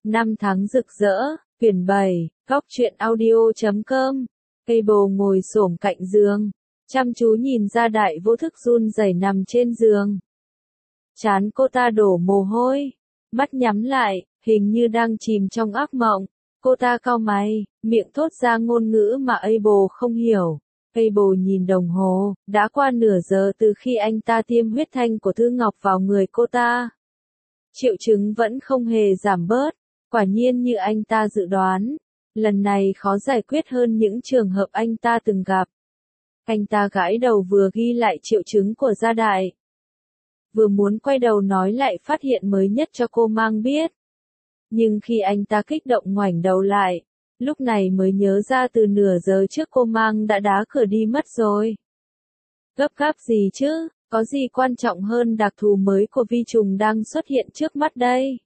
Năm tháng rực rỡ, quyển 7, góc truyện audio.com. Cây bồ ngồi xổm cạnh giường, chăm chú nhìn Gia Đại vô thức run rẩy nằm trên giường. Trán cô ta đổ mồ hôi, mắt nhắm lại, hình như đang chìm trong ác mộng. Cô ta cau mày, miệng thốt ra ngôn ngữ mà Abel không hiểu. Abel nhìn đồng hồ, đã qua nửa giờ từ khi anh ta tiêm huyết thanh của Thư Ngọc vào người cô ta. Triệu chứng vẫn không hề giảm bớt, quả nhiên như anh ta dự đoán, lần này khó giải quyết hơn những trường hợp anh ta từng gặp. Anh ta gãi đầu vừa ghi lại triệu chứng của Gia Đại, vừa muốn quay đầu nói lại phát hiện mới nhất cho cô Mang biết. Nhưng khi anh ta kích động ngoảnh đầu lại, lúc này mới nhớ ra từ nửa giờ trước cô Mang đã đá cửa đi mất rồi. Gấp gáp gì chứ, có gì quan trọng hơn đặc thù mới của vi trùng đang xuất hiện trước mắt đây.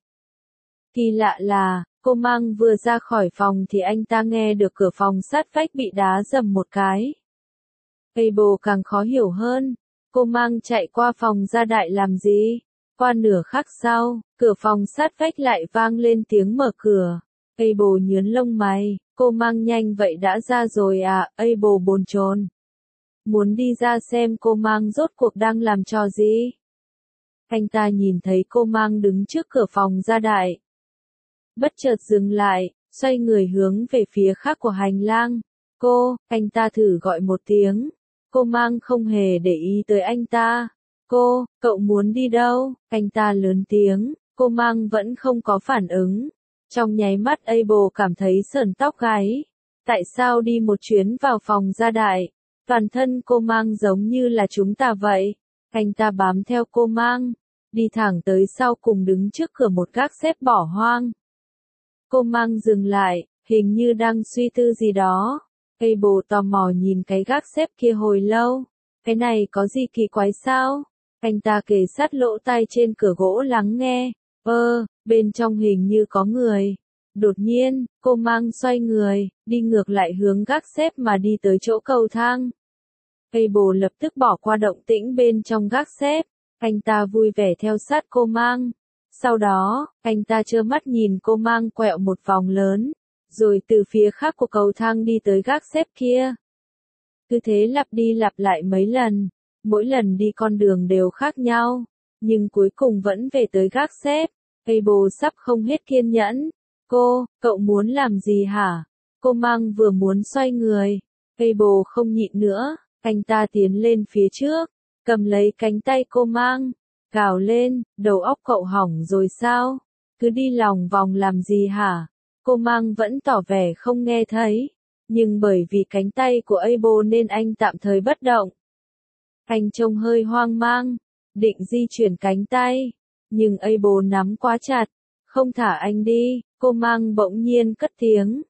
Kỳ lạ là, cô Mang vừa ra khỏi phòng thì anh ta nghe được cửa phòng sát vách bị đá dầm một cái. Abel càng khó hiểu hơn, cô Mang chạy qua phòng Gia Đại làm gì? Qua nửa khắc sau, cửa phòng sát vách lại vang lên tiếng mở cửa. Abel nhướng lông mày, cô Mang nhanh vậy đã ra rồi à? Abel bồn chồn, muốn đi ra xem cô Mang rốt cuộc đang làm trò gì. Anh ta nhìn thấy cô Mang đứng trước cửa phòng Gia Đại, bất chợt dừng lại, xoay người hướng về phía khác của hành lang. Cô, anh ta thử gọi một tiếng. Cô Mang không hề để ý tới anh ta. Cô, cậu muốn đi đâu? Anh ta lớn tiếng, cô Mang vẫn không có phản ứng. Trong nháy mắt Abel cảm thấy sởn tóc gáy. Tại sao đi một chuyến vào phòng Gia Đại? Toàn thân cô Mang giống như là chúng ta vậy. Anh ta bám theo cô Mang, đi thẳng tới sau cùng đứng trước cửa một gác xếp bỏ hoang. Cô Mang dừng lại, hình như đang suy tư gì đó. Abel tò mò nhìn cái gác xếp kia hồi lâu. Cái này có gì kỳ quái sao? Anh ta kề sát lỗ tai trên cửa gỗ lắng nghe. Bên trong hình như có người. Đột nhiên, cô Mang xoay người, đi ngược lại hướng gác xếp mà đi tới chỗ cầu thang. Abel lập tức bỏ qua động tĩnh bên trong gác xếp. Anh ta vui vẻ theo sát cô Mang. Sau đó, anh ta trơ mắt nhìn cô Mang quẹo một vòng lớn, rồi từ phía khác của cầu thang đi tới gác xếp kia. Cứ thế lặp đi lặp lại mấy lần, mỗi lần đi con đường đều khác nhau, nhưng cuối cùng vẫn về tới gác xếp. Abel sắp không hết kiên nhẫn. Cậu muốn làm gì hả? Cô Mang vừa muốn xoay người. Abel không nhịn nữa, anh ta tiến lên phía trước, cầm lấy cánh tay cô Mang, gào lên, đầu óc cậu hỏng rồi sao? Cứ đi lòng vòng làm gì hả? Cô Mang vẫn tỏ vẻ không nghe thấy, nhưng bởi vì cánh tay của Abel nên anh tạm thời bất động. Anh trông hơi hoang mang, định di chuyển cánh tay, nhưng Abel nắm quá chặt, không thả anh đi. Cô Mang bỗng nhiên cất tiếng.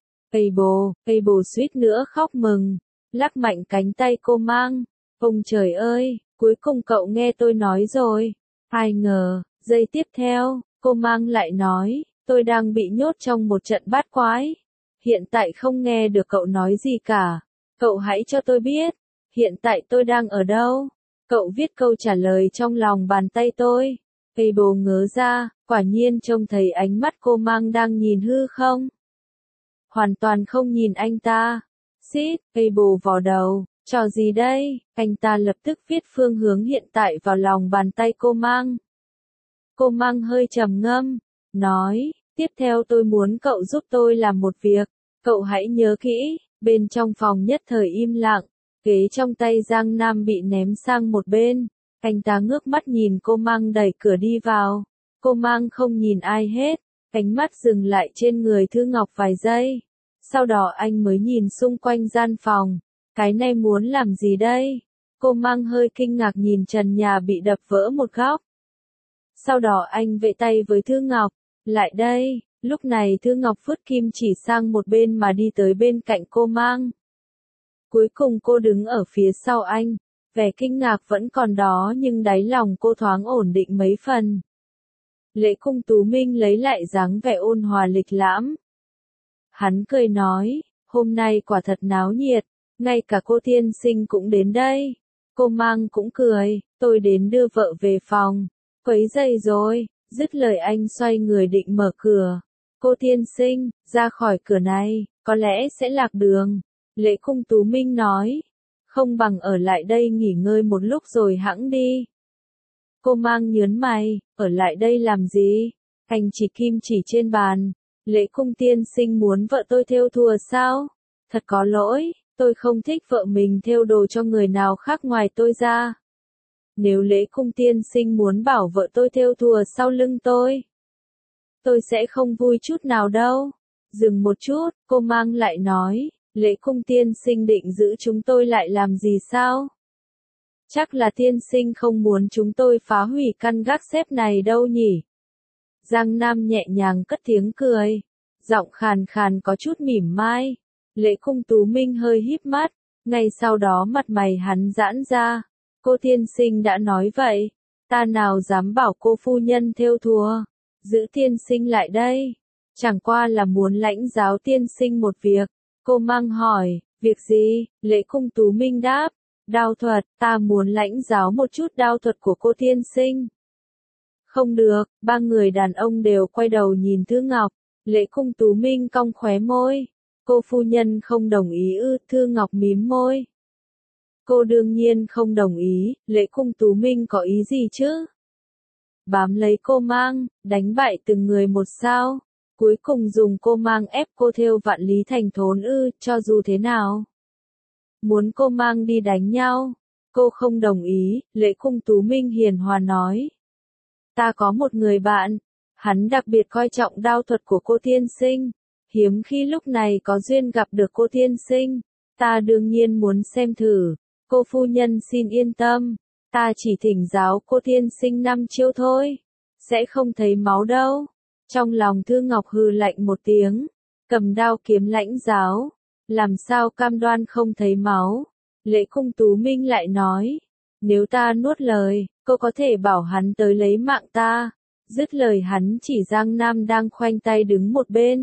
Abel suýt nữa khóc mừng, lắc mạnh cánh tay cô Mang. Ông trời ơi, cuối cùng cậu nghe tôi nói rồi. Ai ngờ, giây tiếp theo, cô Mang lại nói, tôi đang bị nhốt trong một trận bát quái. Hiện tại không nghe được cậu nói gì cả. Cậu hãy cho tôi biết, hiện tại tôi đang ở đâu? Cậu viết câu trả lời trong lòng bàn tay tôi. Abel ngớ ra, quả nhiên trông thấy ánh mắt cô Mang đang nhìn hư không? Hoàn toàn không nhìn anh ta. Abel vò đầu, trò gì đây? Anh ta lập tức viết phương hướng hiện tại vào lòng bàn tay cô Mang. Cô Mang hơi trầm ngâm, nói, tiếp theo tôi muốn cậu giúp tôi làm một việc. Cậu hãy nhớ kỹ. Bên trong phòng nhất thời im lặng, ghế trong tay Giang Nam bị ném sang một bên. Anh ta ngước mắt nhìn cô Mang đẩy cửa đi vào. Cô Mang không nhìn ai hết, ánh mắt dừng lại trên người Thư Ngọc vài giây. Sau đó anh mới nhìn xung quanh gian phòng. Cái này muốn làm gì đây? Cô Mang hơi kinh ngạc nhìn trần nhà bị đập vỡ một góc. Sau đó anh vẫy tay với Thư Ngọc, lại đây. Lúc này Thư Ngọc vứt kim chỉ sang một bên mà đi tới bên cạnh cô Mang. Cuối cùng cô đứng ở phía sau anh, vẻ kinh ngạc vẫn còn đó nhưng đáy lòng cô thoáng ổn định mấy phần. Lễ Cung Tú Minh lấy lại dáng vẻ ôn hòa lịch lãm. Hắn cười nói, hôm nay quả thật náo nhiệt, ngay cả cô tiên sinh cũng đến đây. Cô Mang cũng cười, tôi đến đưa vợ về phòng. Quấy giày rồi, dứt lời anh xoay người định mở cửa. Cô tiên sinh, ra khỏi cửa này, có lẽ sẽ lạc đường. Lễ Cung Tú Minh nói. Không bằng ở lại đây nghỉ ngơi một lúc rồi hẵng đi. Cô Mang nhớn mày, ở lại đây làm gì? Anh chỉ kim chỉ trên bàn. Lễ Cung tiên sinh muốn vợ tôi thêu thùa sao? Thật có lỗi, tôi không thích vợ mình thêu đồ cho người nào khác ngoài tôi ra. Nếu Lễ Cung tiên sinh muốn bảo vợ tôi thêu thùa sau lưng tôi sẽ không vui chút nào đâu. Dừng một chút, cô Mang lại nói, Lễ Cung tiên sinh định giữ chúng tôi lại làm gì sao? Chắc là tiên sinh không muốn chúng tôi phá hủy căn gác xếp này đâu nhỉ? Giang Nam nhẹ nhàng cất tiếng cười, giọng khàn khàn có chút mỉm mai. Lễ Cung Tú Minh hơi híp mắt, ngay sau đó mặt mày hắn giãn ra. Cô tiên sinh đã nói vậy, ta nào dám bảo cô phu nhân thêu thùa. Giữ tiên sinh lại đây. Chẳng qua là muốn lãnh giáo tiên sinh một việc. Cô Mang hỏi, việc gì? Lễ Cung Tú Minh đáp, đao thuật, ta muốn lãnh giáo một chút đao thuật của cô tiên sinh. Không được, ba người đàn ông đều quay đầu nhìn Thư Ngọc. Lễ Cung Tú Minh cong khóe môi. Cô phu nhân không đồng ý ư? Thư Ngọc mím môi. Cô đương nhiên không đồng ý, Lễ Cung Tú Minh có ý gì chứ? Bám lấy cô Mang, đánh bại từng người một sao? Cuối cùng dùng cô Mang ép cô thêu vạn lý thành thốn ư? Cho dù thế nào? Muốn cô Mang đi đánh nhau? Cô không đồng ý, Lễ Cung Tú Minh hiền hòa nói. Ta có một người bạn, hắn đặc biệt coi trọng đao thuật của cô tiên sinh. Hiếm khi lúc này có duyên gặp được cô tiên sinh, ta đương nhiên muốn xem thử. Cô phu nhân xin yên tâm, ta chỉ thỉnh giáo cô tiên sinh 5 chiêu thôi, sẽ không thấy máu đâu. Trong lòng Thư Ngọc hừ lạnh một tiếng, cầm đao kiếm lãnh giáo, làm sao cam đoan không thấy máu. Lễ Cung Tú Minh lại nói, nếu ta nuốt lời, cô có thể bảo hắn tới lấy mạng ta. Dứt lời hắn chỉ Giang Nam đang khoanh tay đứng một bên.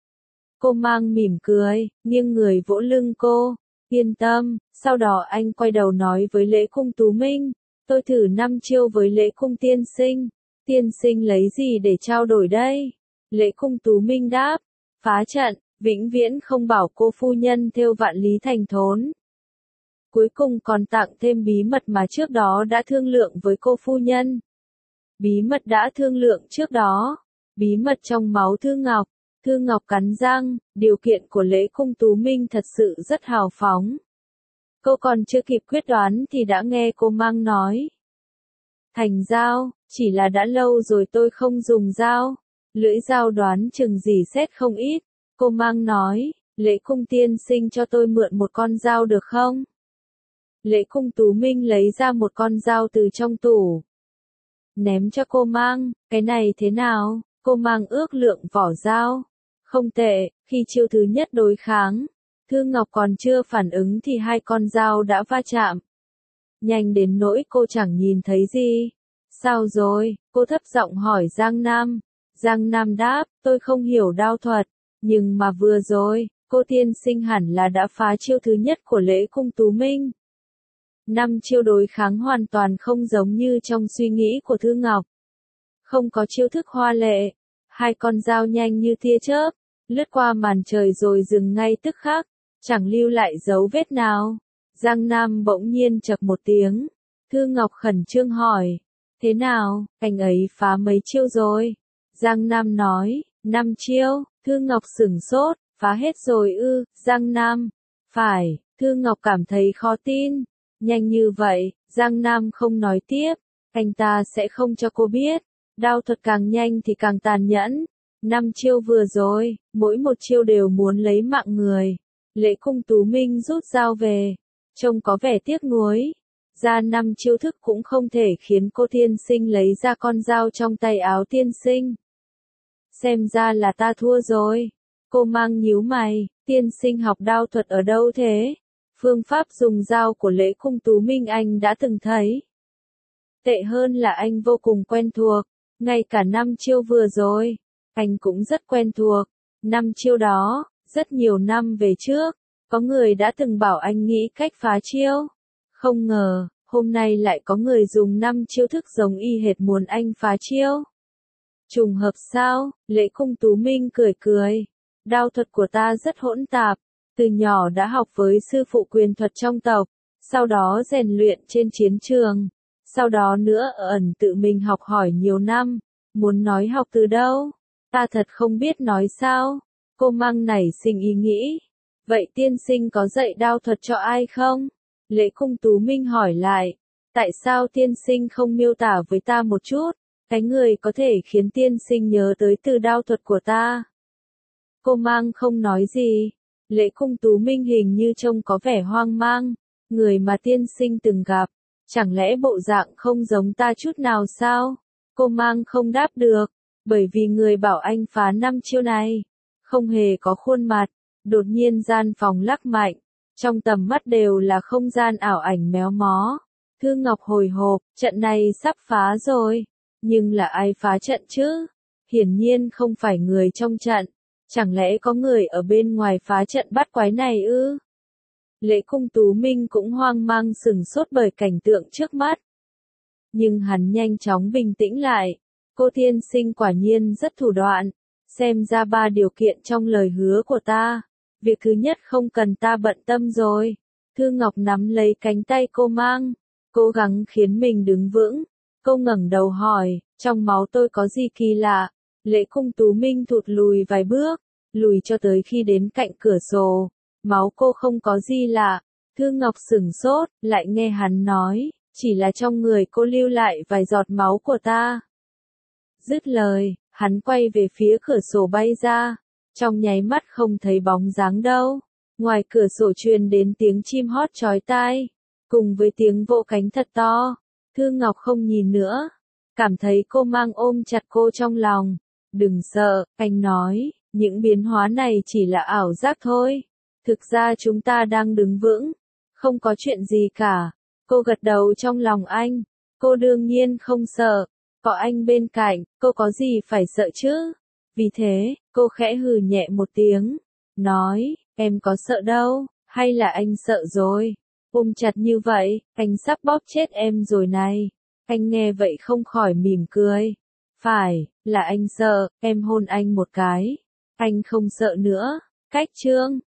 Cô Mang mỉm cười, nghiêng người vỗ lưng cô, yên tâm. Sau đó anh quay đầu nói với Lễ Cung Tú Minh, tôi thử 5 chiêu với Lễ Cung tiên sinh lấy gì để trao đổi đây? Lễ Cung Tú Minh đáp, phá trận, vĩnh viễn không bảo cô phu nhân thêu vạn lý thành thốn. Cuối cùng còn tặng thêm bí mật mà trước đó đã thương lượng với cô phu nhân. Bí mật đã thương lượng trước đó, bí mật trong máu Thư Ngọc. Thư Ngọc cắn răng, điều kiện của Lễ Cung Tú Minh thật sự rất hào phóng. Cô còn chưa kịp quyết đoán thì đã nghe cô Mang nói. Thành dao, chỉ là đã lâu rồi tôi không dùng dao. Lưỡi dao đoán chừng dỉ xét không ít. Cô Mang nói, Lễ Cung tiên sinh cho tôi mượn một con dao được không? Lễ Cung Tú Minh lấy ra một con dao từ trong tủ. Ném cho cô Mang, cái này thế nào? Cô Mang ước lượng vỏ dao. Không tệ, khi chiêu thứ nhất đối kháng, Thư Ngọc còn chưa phản ứng thì hai con dao đã va chạm. Nhanh đến nỗi cô chẳng nhìn thấy gì. Sao rồi? Cô thấp giọng hỏi Giang Nam. Giang Nam đáp, tôi không hiểu đao thuật, nhưng mà vừa rồi, cô tiên sinh hẳn là đã phá chiêu thứ nhất của Lễ Cung Tú Minh. 5 chiêu đối kháng hoàn toàn không giống như trong suy nghĩ của Thư Ngọc. Không có chiêu thức hoa lệ, hai con dao nhanh như tia chớp, lướt qua màn trời rồi dừng ngay tức khắc, chẳng lưu lại dấu vết nào. Giang Nam bỗng nhiên chậc một tiếng. Thư Ngọc khẩn trương hỏi, thế nào, anh ấy phá mấy chiêu rồi? Giang Nam nói, 5 chiêu. Thư Ngọc sửng sốt, phá hết rồi ư? Giang Nam, phải. Thư Ngọc cảm thấy khó tin. Nhanh như vậy, Giang Nam không nói tiếp, anh ta sẽ không cho cô biết. Đao thuật càng nhanh thì càng tàn nhẫn. 5 chiêu vừa rồi, mỗi một chiêu đều muốn lấy mạng người. Lễ Cung Tú Minh rút dao về, trông có vẻ tiếc nuối. Ra 5 chiêu thức cũng không thể khiến cô tiên sinh lấy ra con dao trong tay áo tiên sinh. Xem ra là ta thua rồi. Cô Mang nhíu mày, tiên sinh học đao thuật ở đâu thế? Phương pháp dùng dao của Lễ Cung Tú Minh anh đã từng thấy. Tệ hơn là anh vô cùng quen thuộc, ngay cả 5 chiêu vừa rồi, anh cũng rất quen thuộc. 5 chiêu đó, rất nhiều năm về trước, có người đã từng bảo anh nghĩ cách phá chiêu. Không ngờ, hôm nay lại có người dùng 5 chiêu thức giống y hệt muốn anh phá chiêu. Trùng hợp sao? Lễ Cung Tú Minh cười cười. Đao thuật của ta rất hỗn tạp. Từ nhỏ đã học với sư phụ quyền thuật trong tộc. Sau đó rèn luyện trên chiến trường. Sau đó nữa ẩn tự mình học hỏi nhiều năm. Muốn nói học từ đâu? Ta thật không biết nói sao. Cô Mang nảy sinh ý nghĩ. Vậy tiên sinh có dạy đao thuật cho ai không? Lễ Cung Tú Minh hỏi lại. Tại sao tiên sinh không miêu tả với ta một chút? Cái người có thể khiến tiên sinh nhớ tới từ đao thuật của ta. Cô Mang không nói gì. Lễ Cung Tú Minh hình như trông có vẻ hoang mang. Người mà tiên sinh từng gặp. Chẳng lẽ bộ dạng không giống ta chút nào sao? Cô Mang không đáp được. Bởi vì người bảo anh phá 5 chiêu này. Không hề có khuôn mặt. Đột nhiên gian phòng lắc mạnh. Trong tầm mắt đều là không gian ảo ảnh méo mó. Thư Ngọc hồi hộp, trận này sắp phá rồi. Nhưng là ai phá trận chứ? Hiển nhiên không phải người trong trận. Chẳng lẽ có người ở bên ngoài phá trận bắt quái này ư? Lễ Cung Tú Minh cũng hoang mang sửng sốt bởi cảnh tượng trước mắt. Nhưng hắn nhanh chóng bình tĩnh lại. Cô tiên sinh quả nhiên rất thủ đoạn. Xem ra 3 điều kiện trong lời hứa của ta. Việc thứ nhất không cần ta bận tâm rồi. Thư Ngọc nắm lấy cánh tay cô Mang. Cố gắng khiến mình đứng vững. Cô ngẩng đầu hỏi, trong máu tôi có gì kỳ lạ? Lễ Cung Tú Minh thụt lùi vài bước, lùi cho tới khi đến cạnh cửa sổ. Máu cô không có gì lạ. Thư Ngọc sửng sốt, lại nghe hắn nói, chỉ là trong người cô lưu lại vài giọt máu của ta. Dứt lời, hắn quay về phía cửa sổ bay ra. Trong nháy mắt không thấy bóng dáng đâu. Ngoài cửa sổ truyền đến tiếng chim hót chói tai, cùng với tiếng vỗ cánh thật to. Thư Ngọc không nhìn nữa, cảm thấy cô Mang ôm chặt cô trong lòng. Đừng sợ, anh nói, những biến hóa này chỉ là ảo giác thôi. Thực ra chúng ta đang đứng vững, không có chuyện gì cả. Cô gật đầu trong lòng anh, cô đương nhiên không sợ, có anh bên cạnh, cô có gì phải sợ chứ? Vì thế, cô khẽ hừ nhẹ một tiếng, nói, em có sợ đâu, hay là anh sợ rồi? Ôm chặt như vậy, anh sắp bóp chết em rồi này. Anh nghe vậy không khỏi mỉm cười. Phải, là anh sợ, em hôn anh một cái. Anh không sợ nữa. Cách chương